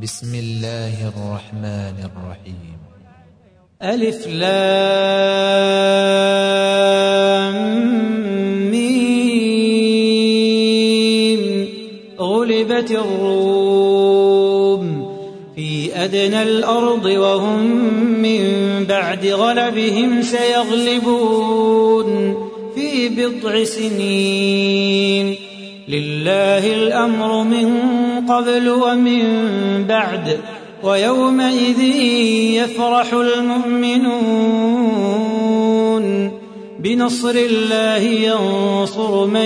بسم الله الرحمن الرحيم. ألف لام ميم. غلبت الروم في أدنى الأرض وهم من بعد غلبهم سيغلبون في بضع سنين. لله الأمر من قبل ومن بعد ويومئذ يفرح المؤمنون بنصر الله ينصر من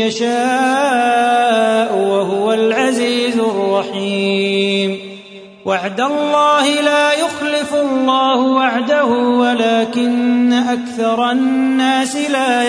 يشاء وهو العزيز الرحيم. وعد الله لا يخلف الله وعده ولكن أكثر الناس لا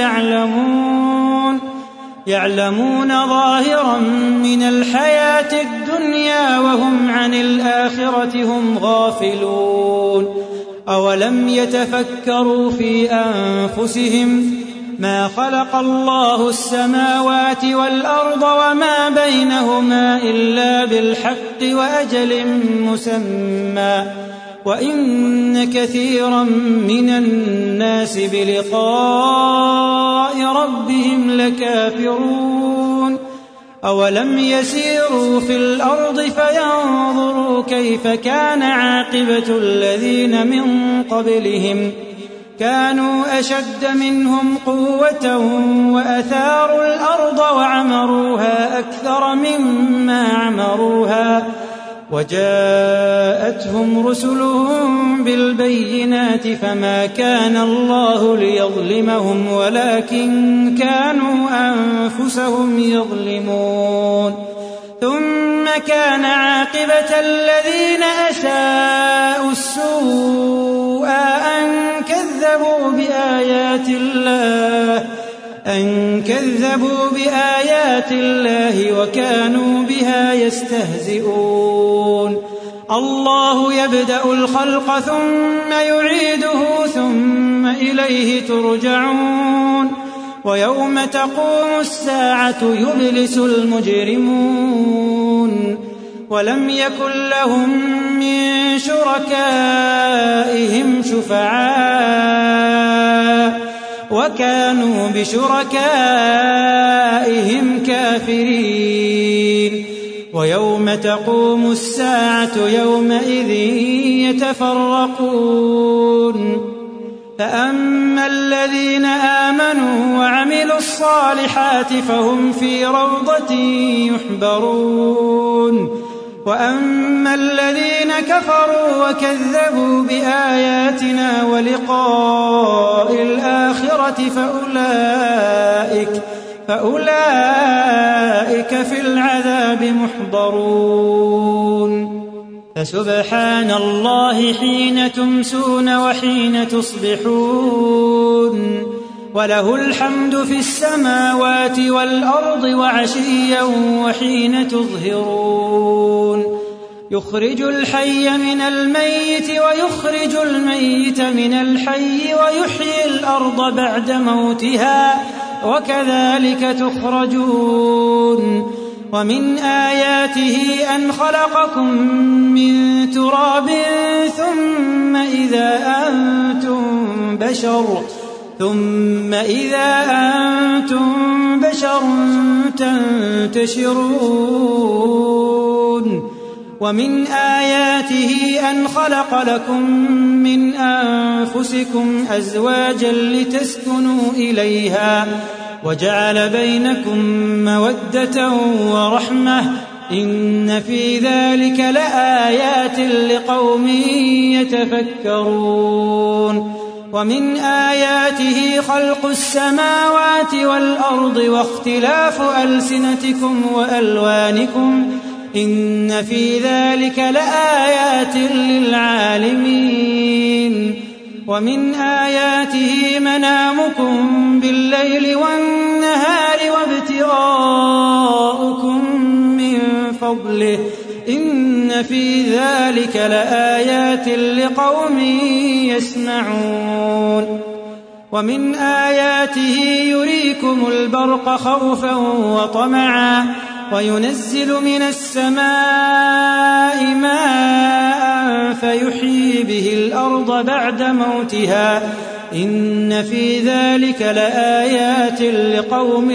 يعلمون ظاهرا من الحياة الدنيا وهم عن الآخرة هم غافلون. أولم يتفكروا في أنفسهم ما خلق الله السماوات والأرض وما بينهما إلا بالحق وأجل مسمى وإن كثيرا من الناس بلقاء ربهم لكافرون. أولم يسيروا في الأرض فينظروا كيف كان عاقبة الذين من قبلهم كانوا أشد منهم قوة وأثاروا الأرض وعمروها أكثر مما عمروها وجاءتهم رسلهم بالبينات فما كان الله ليظلمهم ولكن كانوا أنفسهم يظلمون. ثم كان عاقبة الذين أساءوا السوء أن كذبوا بآيات الله وكانوا بها يستهزئون. الله يبدأ الخلق ثم يعيده ثم إليه ترجعون. ويوم تقوم الساعة يبلس المجرمون ولم يكن لهم من شركائهم شفعاء وكانوا بشركائهم كافرين. ويوم تقوم الساعة يومئذ يتفرقون. فأما الذين آمنوا وعملوا الصالحات فهم في روضة يحبرون. وأما الذين كفروا وكذبوا بآياتنا ولقاء الآخرة فأولئك في العذاب محضرون. فسبحان الله حين تمسون وحين تصبحون وله الحمد في السماوات والأرض وعشيا وحين تظهرون. يخرج الحي من الميت ويخرج الميت من الحي ويحيي الأرض بعد موتها وكذلك تخرجون. ومن آياته أن خلقكم من تراب ثم إذا أنتم بشر تنتشرون. ومن آياته أن خلق لكم من أنفسكم أزواجا لتسكنوا إليها وجعل بينكم مودة ورحمة إن في ذلك لآيات لقوم يتفكرون. ومن آياته خلق السماوات والأرض واختلاف ألسنتكم وألوانكم إن في ذلك لآيات للعالمين. ومن آياته منامكم بالليل والنهار وابتغاؤكم من فضله إن في ذلك لآيات لقوم يسمعون. ومن آياته يريكم البرق خوفا وطمعا وينزل من السماء ماء فيحيي به الأرض بعد موتها إن في ذلك لآيات لقوم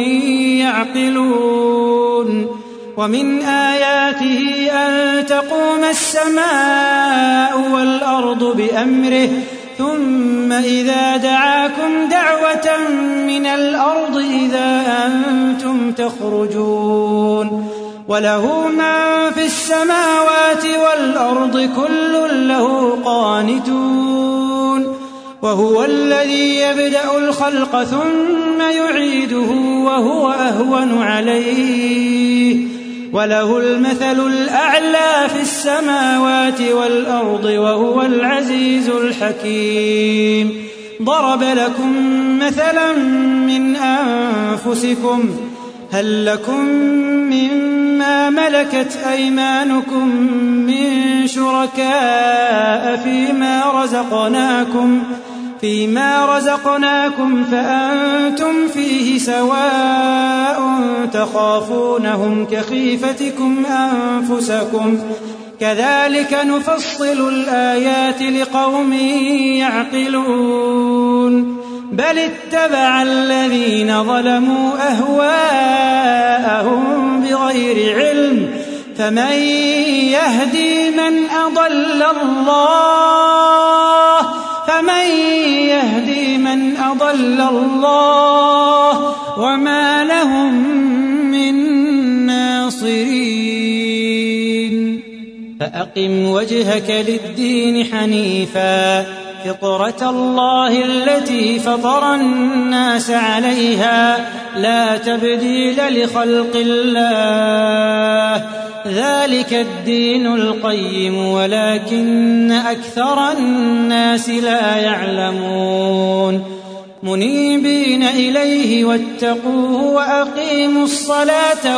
يعقلون ومن آياته أن تقوم السماء والأرض بأمره ثم إذا دعاكم دعوة من الأرض إذا أنتم تخرجون وله من في السماوات والأرض كل له قانتون وهو الذي يبدأ الخلق ثم يعيده وهو أهون عليه وله المثل الأعلى في السماوات والأرض وهو العزيز الحكيم ضرب لكم مثلا من أنفسكم هل لكم مما ملكت أيمانكم من شركاء فيما رزقناكم فأنتم فيه سواء تخافونهم كخيفتكم أنفسكم كذلك نفصل الآيات لقوم يعقلون بل اتبع الذين ظلموا أهواءهم بغير علم فمن يهدي من أضل الله وما لهم من ناصرين فأقم وجهك للدين حنيفا فطرة الله التي فطر الناس عليها لا تبديل لخلق الله ذلك الدين القيم ولكن أكثر الناس لا يعلمون منيبين إليه واتقوه وأقيموا الصلاة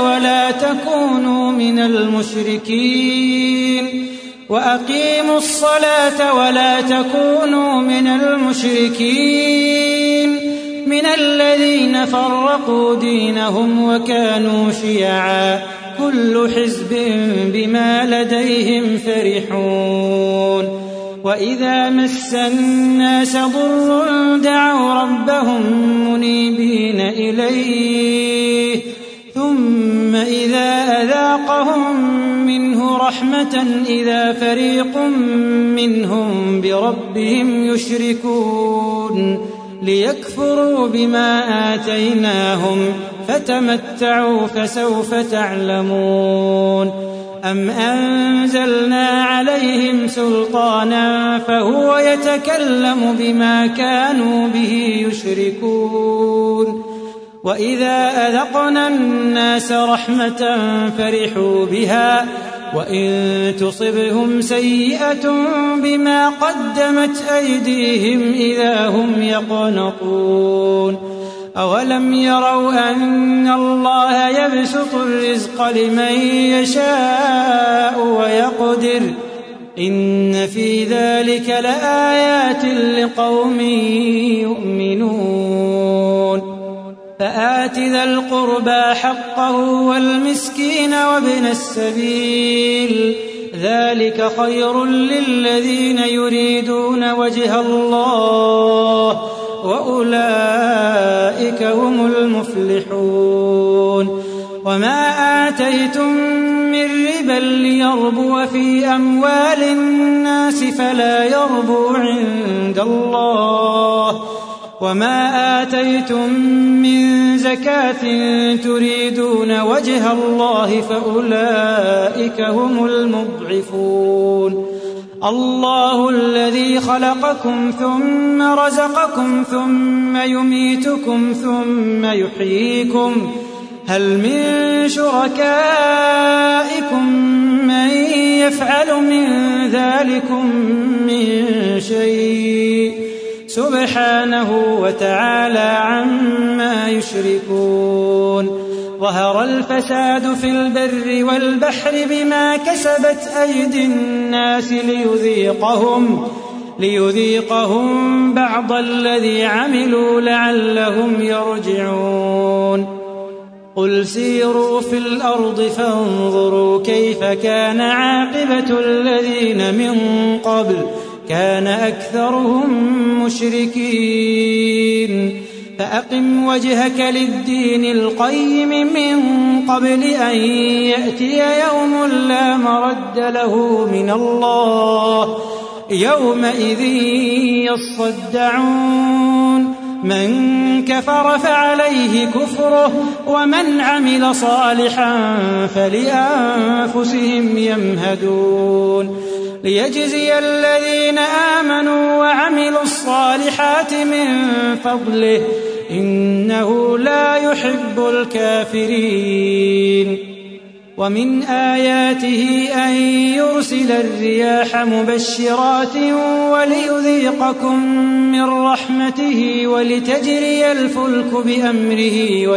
ولا تكونوا من المشركين من الذين فرقوا دينهم وكانوا شيعا كل حزب بما لديهم فرحون وإذا مس الناس ضر دعوا ربهم منيبين إليه ثم إذا أذاقهم منه رحمة إذا فريق منهم بربهم يشركون ليكفروا بما آتيناهم فتمتعوا فسوف تعلمون أم أنزلنا عليهم سلطانا فهو يتكلم بما كانوا به يشركون وإذا أذقنا الناس رحمة فرحوا بها وإن تصبهم سيئة بما قدمت أيديهم إذا هم يقنطون أولم يروا أن الله يبسط الرزق لمن يشاء ويقدر إن في ذلك لآيات لقوم يؤمنون فآت ذا القربى حقه والمسكين وابن السبيل ذلك خير للذين يريدون وجه الله وأولئك هم المفلحون وما آتيتم من ربا ليربو في أموال الناس فلا يربو عند الله وما آتيتم من زكاة تريدون وجه الله فأولئك هم المضعفون الله الذي خلقكم ثم رزقكم ثم يميتكم ثم يحييكم هل من شركائكم من يفعل من ذلكم من شيء سبحانه وتعالى عما يشركون ظهر الفساد في البر والبحر بما كسبت أيدي الناس ليذيقهم بعض الذي عملوا لعلهم يرجعون قل سيروا في الأرض فانظروا كيف كان عاقبة الذين من قبل كان أكثرهم مشركين فأقم وجهك للدين القيم من قبل أن يأتي يوم لا مرد له من الله يومئذ يصدعون من كفر فعليه كفره ومن عمل صالحا فلأنفسهم يمهدون ليجزي الذين آمنوا وعملوا الصالحات من فضله إنه لا يحب الكافرين ومن آياته أن يرسل الرياح مبشرات وليذيقكم من رحمته ولتجري الفلك بأمره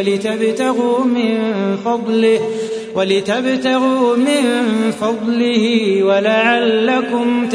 ولتبتغوا من فضله ولعلكم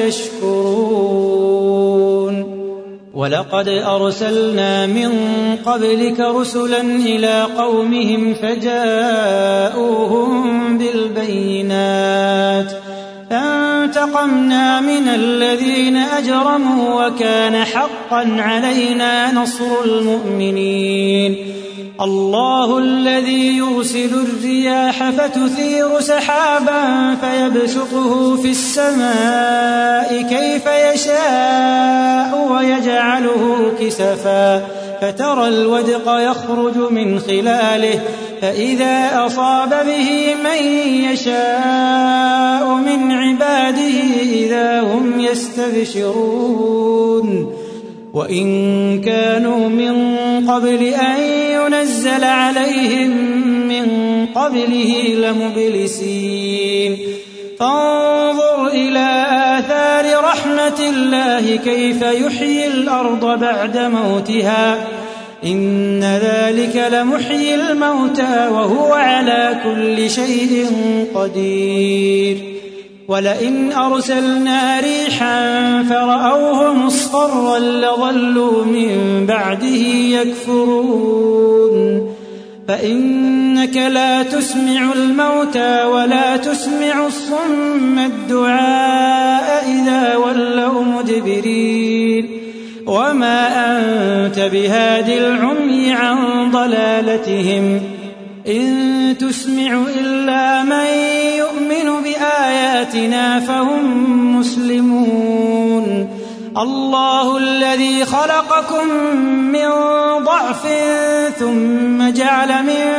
تشكرون ولقد أرسلنا من قبلك رسلا إلى قومهم فجاءوهم بالبينات فانتقمنا من الذين أجرموا وكان حقا علينا نصر المؤمنين الله الذي يرسل الرياح فتثير سحابا فيبسطه في السماء كيف يشاء ويجعله كسفا فترى الودق يخرج من خلاله فإذا أصاب به من يشاء من عباده إذا هم يستبشرون وإن كانوا من قبل أن ينزل عليهم من قبله لمبلسين فانظر إلى آثار رحمة الله كيف يحيي الأرض بعد موتها إن ذلك لمحيي الموتى وهو على كل شيء قدير ولئن أرسلنا ريحا فرأوه مصفرا لظلوا من بعده يكفرون فإنك لا تسمع الموتى ولا تسمع الصم الدعاء إذا ولوا مدبرين وما أنت بهاد العمي عن ضلالتهم إن تسمع إلا من يؤمن بآياتنا فهم مسلمون الله الذي خلقكم من ضعف ثم جعل من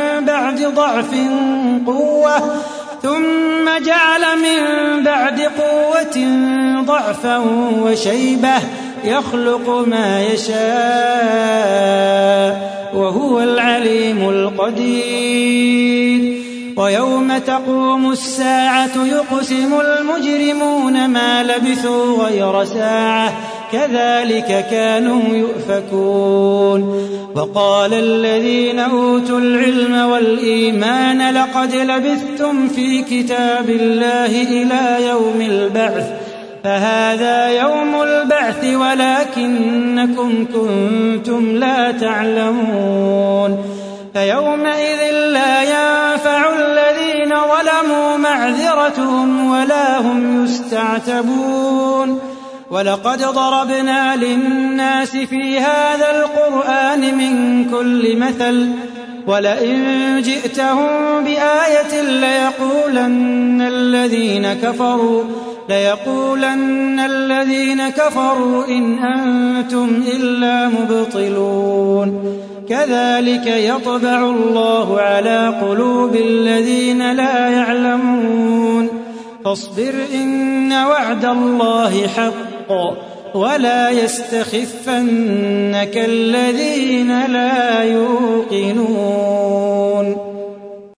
بعد قوة ضعفا وشيبة يخلق ما يشاء وهو العليم القدير ويوم تقوم الساعة يقسم المجرمون ما لبثوا غير ساعة كذلك كانوا يؤفكون وقال الذين أوتوا العلم والإيمان لقد لبثتم في كتاب الله إلى يوم البعث فهذا يوم البعث ولكنكم كنتم لا تعلمون فيومئذ لا ينفع الذين ظلموا معذرتهم ولا هم يستعتبون ولقد ضربنا للناس في هذا القرآن من كل مثل ولئن جئتهم بآية ليقولن الذين كفروا إن أنتم إلا مبطلون كذلك يطبع الله على قلوب الذين لا يعلمون فاصبر إن وعد الله حق ولا يستخفنك الذين لا يوقنون